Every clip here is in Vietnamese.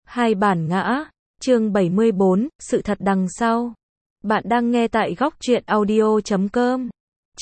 Hai bản ngã, chương 74, sự thật đằng sau. Bạn đang nghe tại góc truyện audio.com.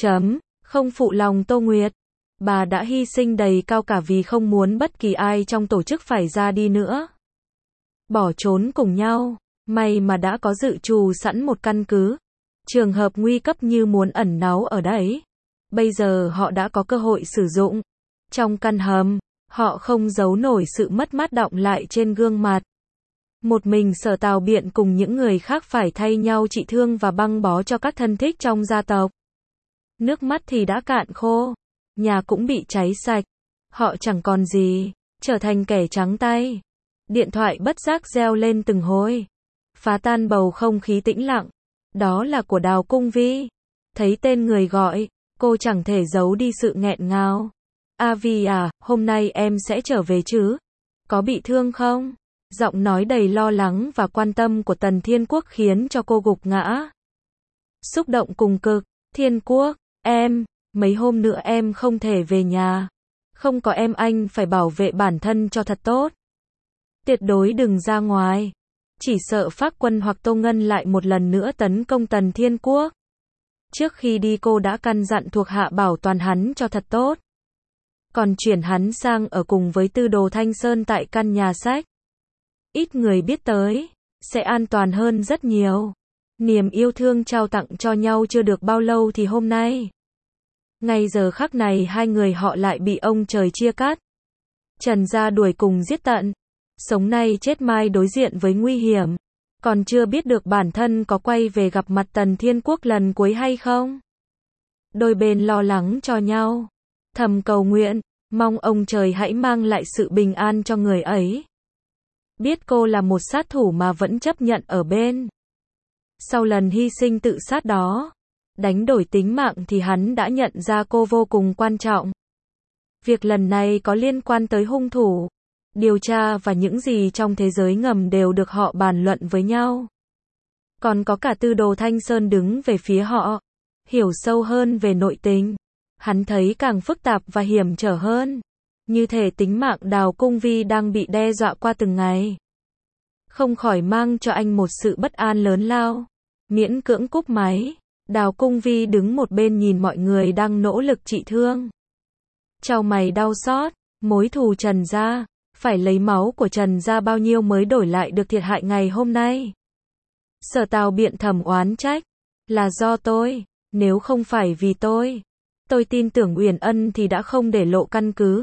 Không phụ lòng Tô Nguyệt. Bà đã hy sinh đầy cao cả vì không muốn bất kỳ ai trong tổ chức phải ra đi nữa. Bỏ trốn cùng nhau. May mà đã có dự trù sẵn một căn cứ. Trường hợp nguy cấp như muốn ẩn náu ở đấy. Bây giờ họ đã có cơ hội sử dụng. Trong căn hầm, họ không giấu nổi sự mất mát đọng lại trên gương mặt. Một mình Sở Tào Biện cùng những người khác phải thay nhau trị thương và băng bó cho các thân thích trong gia tộc. Nước mắt thì đã cạn khô. Nhà cũng bị cháy sạch. Họ chẳng còn gì, trở thành kẻ trắng tay. Điện thoại bất giác reo lên từng hồi. Phá tan bầu không khí tĩnh lặng. Đó là của Đào Cung Vi. Thấy tên người gọi, cô chẳng thể giấu đi sự nghẹn ngào. A Vi à, hôm nay em sẽ trở về chứ? Có bị thương không? Giọng nói đầy lo lắng và quan tâm của Tần Thiên Quốc khiến cho cô gục ngã. Xúc động cùng cực. Thiên Quốc, mấy hôm nữa em không thể về nhà. Không có em anh phải bảo vệ bản thân cho thật tốt. Tuyệt đối đừng ra ngoài. Chỉ sợ Phác Quân hoặc Tô Ngân lại một lần nữa tấn công Tần Thiên Quốc. Trước khi đi cô đã căn dặn thuộc hạ bảo toàn hắn cho thật tốt. Còn chuyển hắn sang ở cùng với Tư Đồ Thanh Sơn tại căn nhà sách. Ít người biết tới, sẽ an toàn hơn rất nhiều. Niềm yêu thương trao tặng cho nhau chưa được bao lâu thì hôm nay. Ngay giờ khắc này hai người họ lại bị ông trời chia cắt. Trần gia đuổi cùng giết tận. Sống nay chết mai đối diện với nguy hiểm. Còn chưa biết được bản thân có quay về gặp mặt Tần Thiên Quốc lần cuối hay không. Đôi bên lo lắng cho nhau. Thầm cầu nguyện, mong ông trời hãy mang lại sự bình an cho người ấy. Biết cô là một sát thủ mà vẫn chấp nhận ở bên. Sau lần hy sinh tự sát đó, đánh đổi tính mạng thì hắn đã nhận ra cô vô cùng quan trọng. Việc lần này có liên quan tới hung thủ, điều tra và những gì trong thế giới ngầm đều được họ bàn luận với nhau. Còn có cả Tư Đồ Thanh Sơn đứng về phía họ, hiểu sâu hơn về nội tình. Hắn thấy càng phức tạp và hiểm trở hơn. Như thể tính mạng Đào Cung Vi đang bị đe dọa qua từng ngày. Không khỏi mang cho anh một sự bất an lớn lao. Miễn cưỡng cúp máy, Đào Cung Vi đứng một bên nhìn mọi người đang nỗ lực trị thương. Chau mày đau xót, mối thù Trần gia, phải lấy máu của Trần gia bao nhiêu mới đổi lại được thiệt hại ngày hôm nay. Sở Tào Biện thầm oán trách, là do tôi, nếu không phải vì tôi tin tưởng Uyển Ân thì đã không để lộ căn cứ.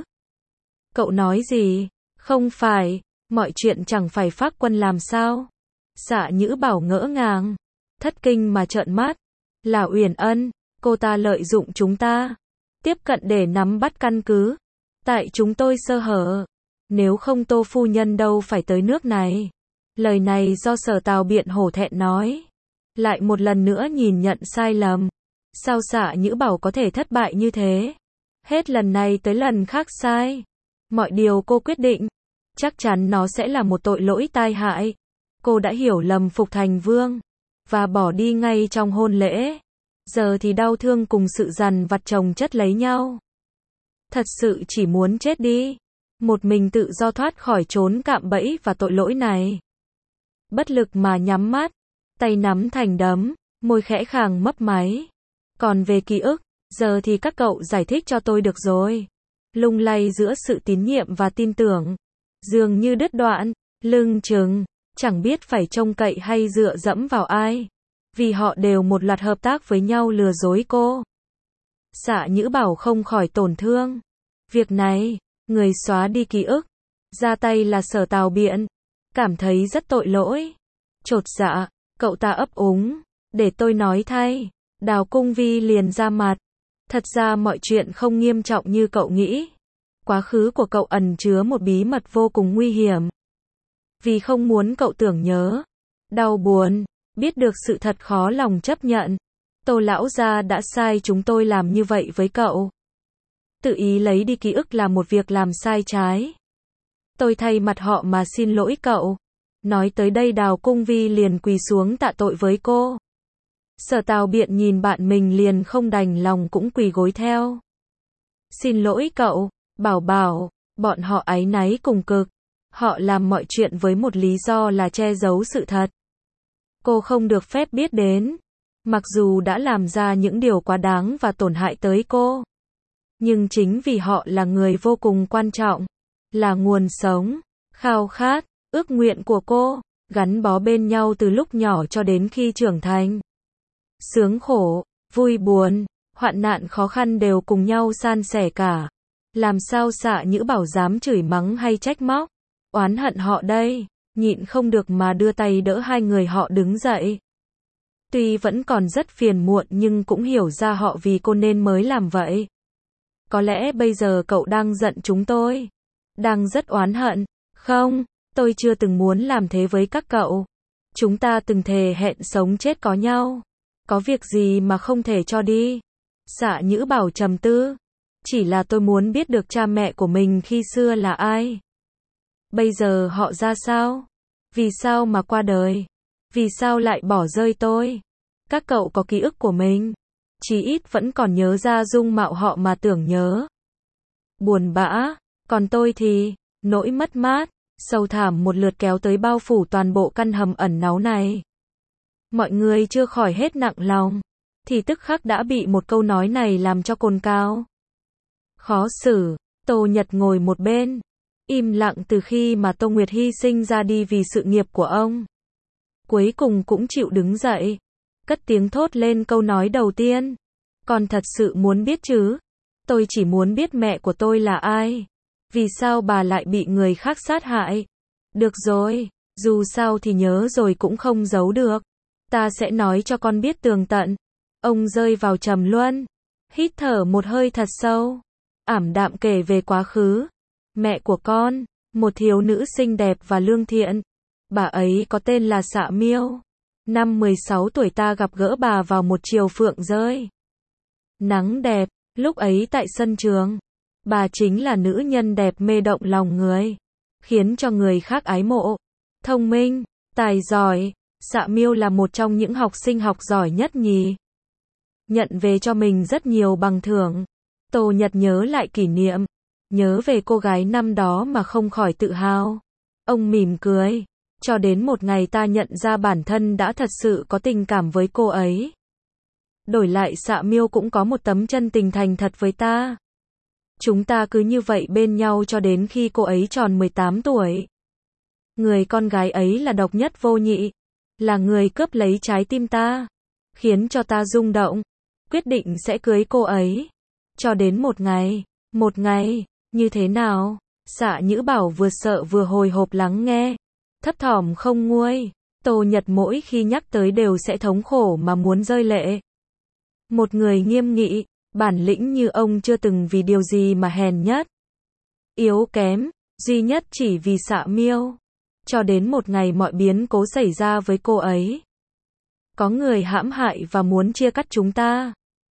Cậu nói gì? Không phải, mọi chuyện chẳng phải Phác Quân làm sao? Dạ Nhữ Bảo ngỡ ngàng, thất kinh mà trợn mắt. Là Uyển Ân, cô ta lợi dụng chúng ta, tiếp cận để nắm bắt căn cứ. Tại chúng tôi sơ hở. Nếu không Tô phu nhân đâu phải tới nước này. Lời này do Sở Tào Biện hổ thẹn nói. Lại một lần nữa nhìn nhận sai lầm. Sao Dạ Nhữ Bảo có thể thất bại như thế? Hết lần này tới lần khác sai. Mọi điều cô quyết định, chắc chắn nó sẽ là một tội lỗi tai hại. Cô đã hiểu lầm Phục Thành Vương, và bỏ đi ngay trong hôn lễ. Giờ thì đau thương cùng sự dằn vặt chồng chất lấy nhau. Thật sự chỉ muốn chết đi. Một mình tự do thoát khỏi chốn cạm bẫy và tội lỗi này. Bất lực mà nhắm mắt, tay nắm thành đấm, môi khẽ khàng mấp máy. Còn về ký ức, giờ thì các cậu giải thích cho tôi được rồi. Lung lay giữa sự tín nhiệm và tin tưởng. Dường như đứt đoạn, lưng chừng, chẳng biết phải trông cậy hay dựa dẫm vào ai. Vì họ đều một loạt hợp tác với nhau lừa dối cô. Dạ Nhữ Bảo không khỏi tổn thương. Việc này, người xóa đi ký ức, ra tay là Sở Tào Biện. Cảm thấy rất tội lỗi. Chột dạ, cậu ta ấp úng. Để tôi nói thay. Đào Cung Vi liền ra mặt. Thật ra mọi chuyện không nghiêm trọng như cậu nghĩ. Quá khứ của cậu ẩn chứa một bí mật vô cùng nguy hiểm. Vì không muốn cậu tưởng nhớ, đau buồn, biết được sự thật khó lòng chấp nhận. Tô lão gia đã sai chúng tôi làm như vậy với cậu. Tự ý lấy đi ký ức là một việc làm sai trái. Tôi thay mặt họ mà xin lỗi cậu. Nói tới đây Đào Cung Vi liền quỳ xuống tạ tội với cô. Sở Tào Biện nhìn bạn mình liền không đành lòng cũng quỳ gối theo. Xin lỗi cậu, Bảo, bọn họ áy náy cùng cực. Họ làm mọi chuyện với một lý do là che giấu sự thật. Cô không được phép biết đến. Mặc dù đã làm ra những điều quá đáng và tổn hại tới cô. Nhưng chính vì họ là người vô cùng quan trọng. Là nguồn sống, khao khát, ước nguyện của cô. Gắn bó bên nhau từ lúc nhỏ cho đến khi trưởng thành. Sướng khổ, vui buồn, hoạn nạn khó khăn đều cùng nhau san sẻ cả. Làm sao Xạ Nhữ Bảo dám chửi mắng hay trách móc, oán hận họ đây, nhịn không được mà đưa tay đỡ hai người họ đứng dậy. Tuy vẫn còn rất phiền muộn nhưng cũng hiểu ra họ vì cô nên mới làm vậy. Có lẽ bây giờ cậu đang giận chúng tôi, đang rất oán hận. Không, tôi chưa từng muốn làm thế với các cậu. Chúng ta từng thề hẹn sống chết có nhau. Có việc gì mà không thể cho đi? Xạ Nhữ Bảo trầm tư. Chỉ là tôi muốn biết được cha mẹ của mình khi xưa là ai. Bây giờ họ ra sao? Vì sao mà qua đời? Vì sao lại bỏ rơi tôi? Các cậu có ký ức của mình. Chí ít vẫn còn nhớ ra dung mạo họ mà tưởng nhớ. Buồn bã. Còn tôi thì, nỗi mất mát, sâu thẳm một lượt kéo tới bao phủ toàn bộ căn hầm ẩn náu này. Mọi người chưa khỏi hết nặng lòng, thì tức khắc đã bị một câu nói này làm cho cồn cào. Khó xử, Tô Nhật ngồi một bên, im lặng từ khi mà Tô Nguyệt hy sinh ra đi vì sự nghiệp của ông. Cuối cùng cũng chịu đứng dậy, cất tiếng thốt lên câu nói đầu tiên. Con thật sự muốn biết chứ? Tôi chỉ muốn biết mẹ của tôi là ai. Vì sao bà lại bị người khác sát hại? Được rồi, dù sao thì nhớ rồi cũng không giấu được. Ta sẽ nói cho con biết tường tận. Ông rơi vào trầm luân, hít thở một hơi thật sâu, ảm đạm kể về quá khứ. Mẹ của con, một thiếu nữ xinh đẹp và lương thiện. Bà ấy có tên là Xạ Miêu. Năm 16 tuổi ta gặp gỡ bà vào một chiều phượng rơi. Nắng đẹp, lúc ấy tại sân trường. Bà chính là nữ nhân đẹp mê động lòng người, khiến cho người khác ái mộ. Thông minh, tài giỏi, Xạ Miêu là một trong những học sinh học giỏi nhất nhì. Nhận về cho mình rất nhiều bằng thưởng. Tô Nhật nhớ lại kỷ niệm, nhớ về cô gái năm đó mà không khỏi tự hào. Ông mỉm cười, cho đến một ngày ta nhận ra bản thân đã thật sự có tình cảm với cô ấy. Đổi lại Xạ Miêu cũng có một tấm chân tình thành thật với ta. Chúng ta cứ như vậy bên nhau cho đến khi cô ấy tròn 18 tuổi. Người con gái ấy là độc nhất vô nhị, là người cướp lấy trái tim ta, khiến cho ta rung động, quyết định sẽ cưới cô ấy. Cho đến một ngày, như thế nào? Xạ Nhữ Bảo vừa sợ vừa hồi hộp lắng nghe, thấp thỏm không nguôi. Tô Nhật mỗi khi nhắc tới đều sẽ thống khổ mà muốn rơi lệ. Một người nghiêm nghị, bản lĩnh như ông chưa từng vì điều gì mà hèn nhất, yếu kém, duy nhất chỉ vì Xạ Miêu. Cho đến một ngày mọi biến cố xảy ra với cô ấy. Có người hãm hại và muốn chia cắt chúng ta.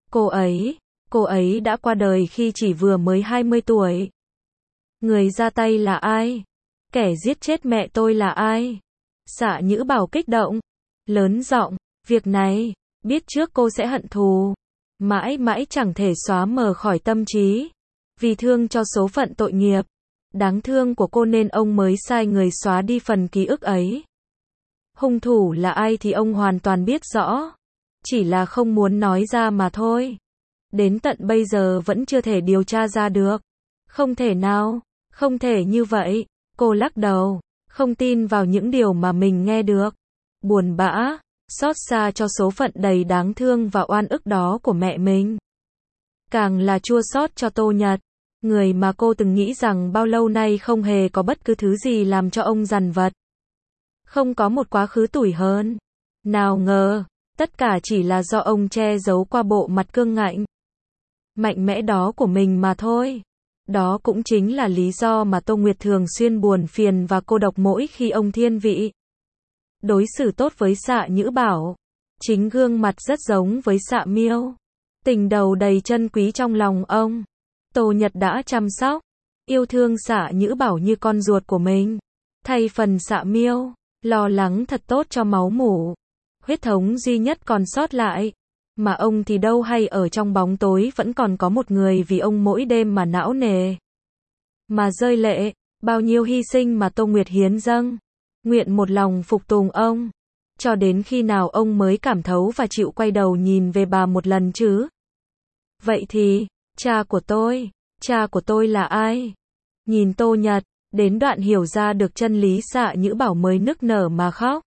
Cô ấy đã qua đời khi chỉ vừa mới 20 tuổi. Người ra tay là ai? Kẻ giết chết mẹ tôi là ai? Xạ Nhữ Bảo kích động, lớn giọng, việc này, biết trước cô sẽ hận thù, mãi mãi chẳng thể xóa mờ khỏi tâm trí. Vì thương cho số phận tội nghiệp đáng thương của cô nên ông mới sai người xóa đi phần ký ức ấy. Hung thủ là ai thì ông hoàn toàn biết rõ, chỉ là không muốn nói ra mà thôi. Đến tận bây giờ vẫn chưa thể điều tra ra được. Không thể nào, không thể như vậy. Cô lắc đầu, không tin vào những điều mà mình nghe được. Buồn bã, xót xa cho số phận đầy đáng thương và oan ức đó của mẹ mình. Càng là chua xót cho Tô Nhật, người mà cô từng nghĩ rằng bao lâu nay không hề có bất cứ thứ gì làm cho ông dằn vặt. Không có một quá khứ tủi hờn. Nào ngờ, tất cả chỉ là do ông che giấu qua bộ mặt cương ngạnh, mạnh mẽ đó của mình mà thôi. Đó cũng chính là lý do mà Tô Nguyệt thường xuyên buồn phiền và cô độc mỗi khi ông thiên vị. Đối xử tốt với Xạ Nhữ Bảo, chính gương mặt rất giống với Xạ Miêu. Tình đầu đầy chân quý trong lòng ông. Tô Nhật đã chăm sóc, yêu thương Xạ Nhữ Bảo như con ruột của mình. Thay phần Xạ Miêu, lo lắng thật tốt cho máu mủ, huyết thống duy nhất còn sót lại. Mà ông thì đâu hay ở trong bóng tối vẫn còn có một người vì ông mỗi đêm mà não nề, mà rơi lệ. Bao nhiêu hy sinh mà Tô Nguyệt hiến dâng, nguyện một lòng phục tùng ông. Cho đến khi nào ông mới cảm thấu và chịu quay đầu nhìn về bà một lần chứ? Vậy thì, cha của tôi là ai? Nhìn Tô Nhật, đến đoạn hiểu ra được chân lý Xạ Nhữ Bảo mới nức nở mà khóc.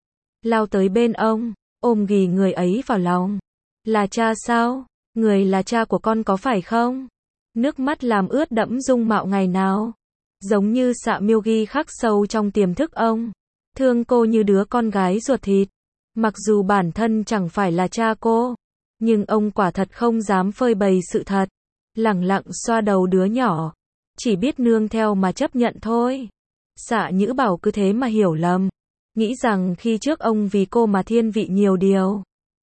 Lao tới bên ông, ôm ghì người ấy vào lòng. Là cha sao? Người là cha của con có phải không? Nước mắt làm ướt đẫm dung mạo ngày nào. Giống như Xạ Miêu ghi khắc sâu trong tiềm thức ông. Thương cô như đứa con gái ruột thịt. Mặc dù bản thân chẳng phải là cha cô, nhưng ông quả thật không dám phơi bày sự thật. Lẳng lặng xoa đầu đứa nhỏ. Chỉ biết nương theo mà chấp nhận thôi. Xạ Nhữ Bảo cứ thế mà hiểu lầm. Nghĩ rằng khi trước ông vì cô mà thiên vị nhiều điều.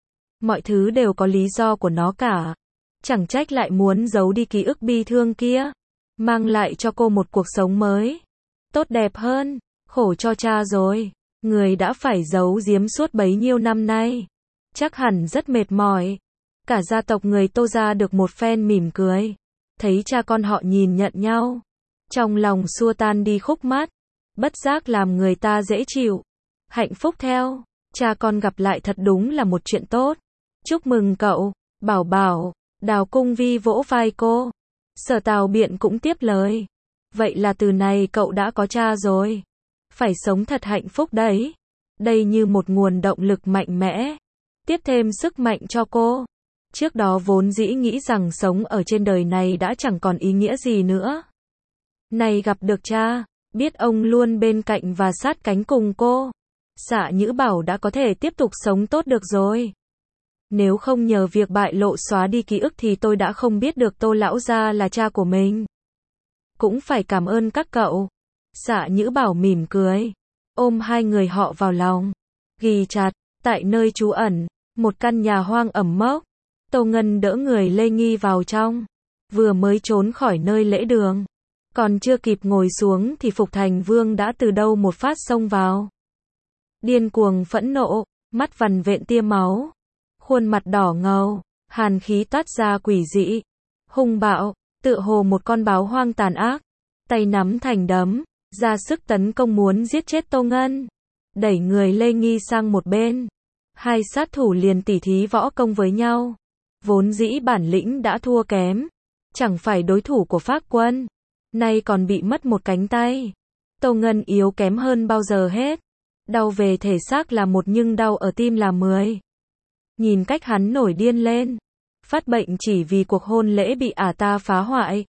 Mọi thứ đều có lý do của nó cả. Chẳng trách lại muốn giấu đi ký ức bi thương kia. Mang lại cho cô một cuộc sống mới. Tốt đẹp hơn. Khổ cho cha rồi. Người đã phải giấu giếm suốt bấy nhiêu năm nay. Chắc hẳn rất mệt mỏi. Cả gia tộc người Tô gia được một phen mỉm cười. Thấy cha con họ nhìn nhận nhau. Trong lòng xua tan đi khúc mắc. Bất giác làm người ta dễ chịu. Hạnh phúc theo. Cha con gặp lại thật đúng là một chuyện tốt. Chúc mừng cậu, Bảo Bảo. Đào Cung Vi vỗ vai cô. Sở Tào Biện cũng tiếp lời. Vậy là từ này cậu đã có cha rồi. Phải sống thật hạnh phúc đấy. Đây như một nguồn động lực mạnh mẽ. Tiếp thêm sức mạnh cho cô. Trước đó vốn dĩ nghĩ rằng sống ở trên đời này đã chẳng còn ý nghĩa gì nữa. Này gặp được cha, biết ông luôn bên cạnh và sát cánh cùng cô. Xạ Nhữ Bảo đã có thể tiếp tục sống tốt được rồi. Nếu không nhờ việc bại lộ xóa đi ký ức thì tôi đã không biết được Tô lão gia là cha của mình. Cũng phải cảm ơn các cậu. Xạ Nhữ Bảo mỉm cười, ôm hai người họ vào lòng, ghì chặt. Tại nơi trú ẩn, một căn nhà hoang ẩm mốc. Tô Ngân đỡ người Lê Nghi vào trong. Vừa mới trốn khỏi nơi lễ đường. Còn chưa kịp ngồi xuống thì Phục Thành Vương đã từ đâu một phát xông vào. Điên cuồng phẫn nộ, mắt vằn vện tia máu. Khuôn mặt đỏ ngầu, hàn khí toát ra quỷ dị. Hung bạo, tựa hồ một con báo hoang tàn ác. Tay nắm thành đấm, ra sức tấn công muốn giết chết Tô Ngân. Đẩy người Lê Nghi sang một bên. Hai sát thủ liền tỉ thí võ công với nhau. Vốn dĩ bản lĩnh đã thua kém. Chẳng phải đối thủ của Phác Quân. Nay còn bị mất một cánh tay. Tô Ngân yếu kém hơn bao giờ hết. Đau về thể xác là một nhưng đau ở tim là 10. Nhìn cách hắn nổi điên lên. Phát bệnh chỉ vì cuộc hôn lễ bị ả ta phá hoại.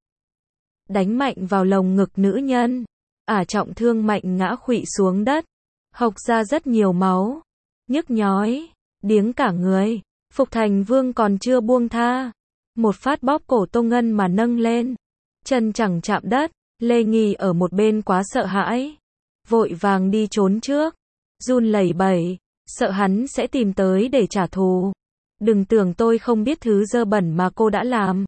Đánh mạnh vào lồng ngực nữ nhân. Ả trọng thương mạnh ngã khuỵu xuống đất. Hộc ra rất nhiều máu. Nhức nhói. Điếng cả người. Phục Thành Vương còn chưa buông tha. Một phát bóp cổ Tô Ngân mà nâng lên. Chân chẳng chạm đất. Lê Nghi ở một bên quá sợ hãi. Vội vàng đi trốn trước. Run lẩy bẩy. Sợ hắn sẽ tìm tới để trả thù. Đừng tưởng tôi không biết thứ dơ bẩn mà cô đã làm.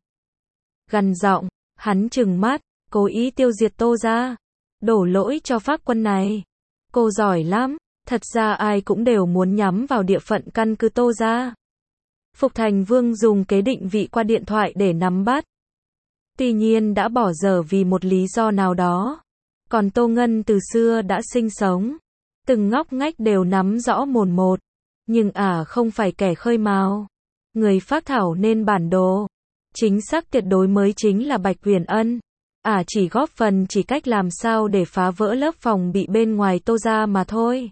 Gằn giọng, hắn trừng mắt, cố ý tiêu diệt Tô gia. Đổ lỗi cho Phác Quân này. Cô giỏi lắm, thật ra ai cũng đều muốn nhắm vào địa phận căn cứ Tô gia. Phục Thành Vương dùng kế định vị qua điện thoại để nắm bắt. Tuy nhiên đã bỏ dở vì một lý do nào đó. Còn Tô Ngân từ xưa đã sinh sống. Từng ngóc ngách đều nắm rõ mồn một. Nhưng ả không phải kẻ khơi mào. Người phác thảo nên bản đồ. Chính xác tuyệt đối mới chính là Bạch Huyền Ân. Ả chỉ góp phần chỉ cách làm sao để phá vỡ lớp phòng bị bên ngoài Tô gia mà thôi.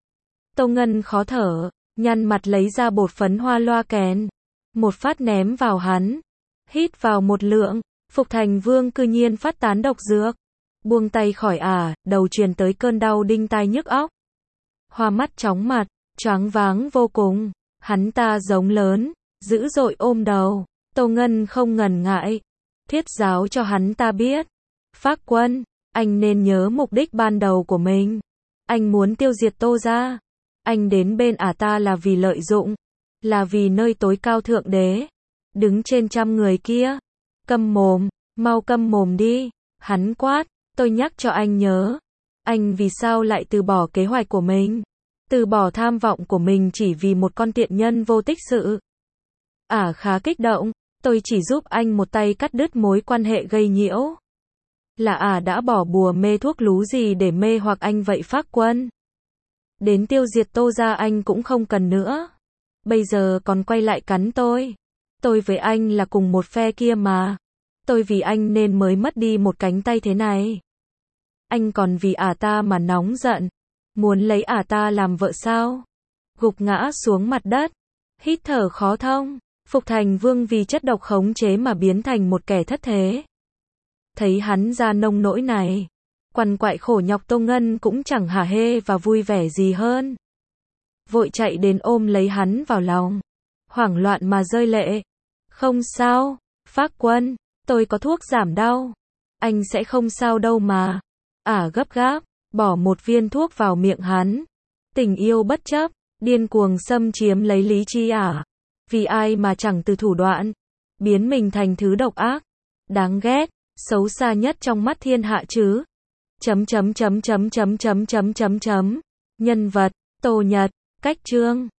Tô Ngân khó thở, nhăn mặt lấy ra bột phấn hoa loa kèn. Một phát ném vào hắn. Hít vào một lượng. Phục Thành Vương cư nhiên phát tán độc dược. Buông tay khỏi ả, đầu truyền tới cơn đau đinh tai nhức óc. Hoa mắt chóng mặt, choáng váng vô cùng. Hắn ta giống lớn, dữ dội ôm đầu. Tô Ngân không ngần ngại. Thuyết giáo cho hắn ta biết. Phác Quân, anh nên nhớ mục đích ban đầu của mình. Anh muốn tiêu diệt Tô gia. Anh đến bên ả ta là vì lợi dụng. Là vì nơi tối cao thượng đế. Đứng trên trăm người kia. Câm mồm, mau câm mồm đi. Hắn quát, tôi nhắc cho anh nhớ. Anh vì sao lại từ bỏ kế hoạch của mình? Từ bỏ tham vọng của mình chỉ vì một con tiện nhân vô tích sự. Ả khá kích động, tôi chỉ giúp anh một tay cắt đứt mối quan hệ gây nhiễu. Là đã bỏ bùa mê thuốc lú gì để mê hoặc anh vậy Phác Quân? Đến tiêu diệt Tô gia anh cũng không cần nữa. Bây giờ còn quay lại cắn tôi. Tôi với anh là cùng một phe kia mà. Tôi vì anh nên mới mất đi một cánh tay thế này. Anh còn vì ta mà nóng giận. Muốn lấy ta làm vợ sao? Gục ngã xuống mặt đất. Hít thở khó thông. Phục Thành Vương vì chất độc khống chế mà biến thành một kẻ thất thế. Thấy hắn ra nông nỗi này. Quằn quại khổ nhọc Tô Ngân cũng chẳng hả hê và vui vẻ gì hơn. Vội chạy đến ôm lấy hắn vào lòng. Hoảng loạn mà rơi lệ. Không sao, Phác Quân, tôi có thuốc giảm đau. Anh sẽ không sao đâu mà. Gấp gáp, bỏ một viên thuốc vào miệng hắn. Tình yêu bất chấp, điên cuồng xâm chiếm lấy lý trí Vì ai mà chẳng từ thủ đoạn. Biến mình thành thứ độc ác. Đáng ghét, xấu xa nhất trong mắt thiên hạ chứ. Nhân vật, Tô Nhật, cách chương.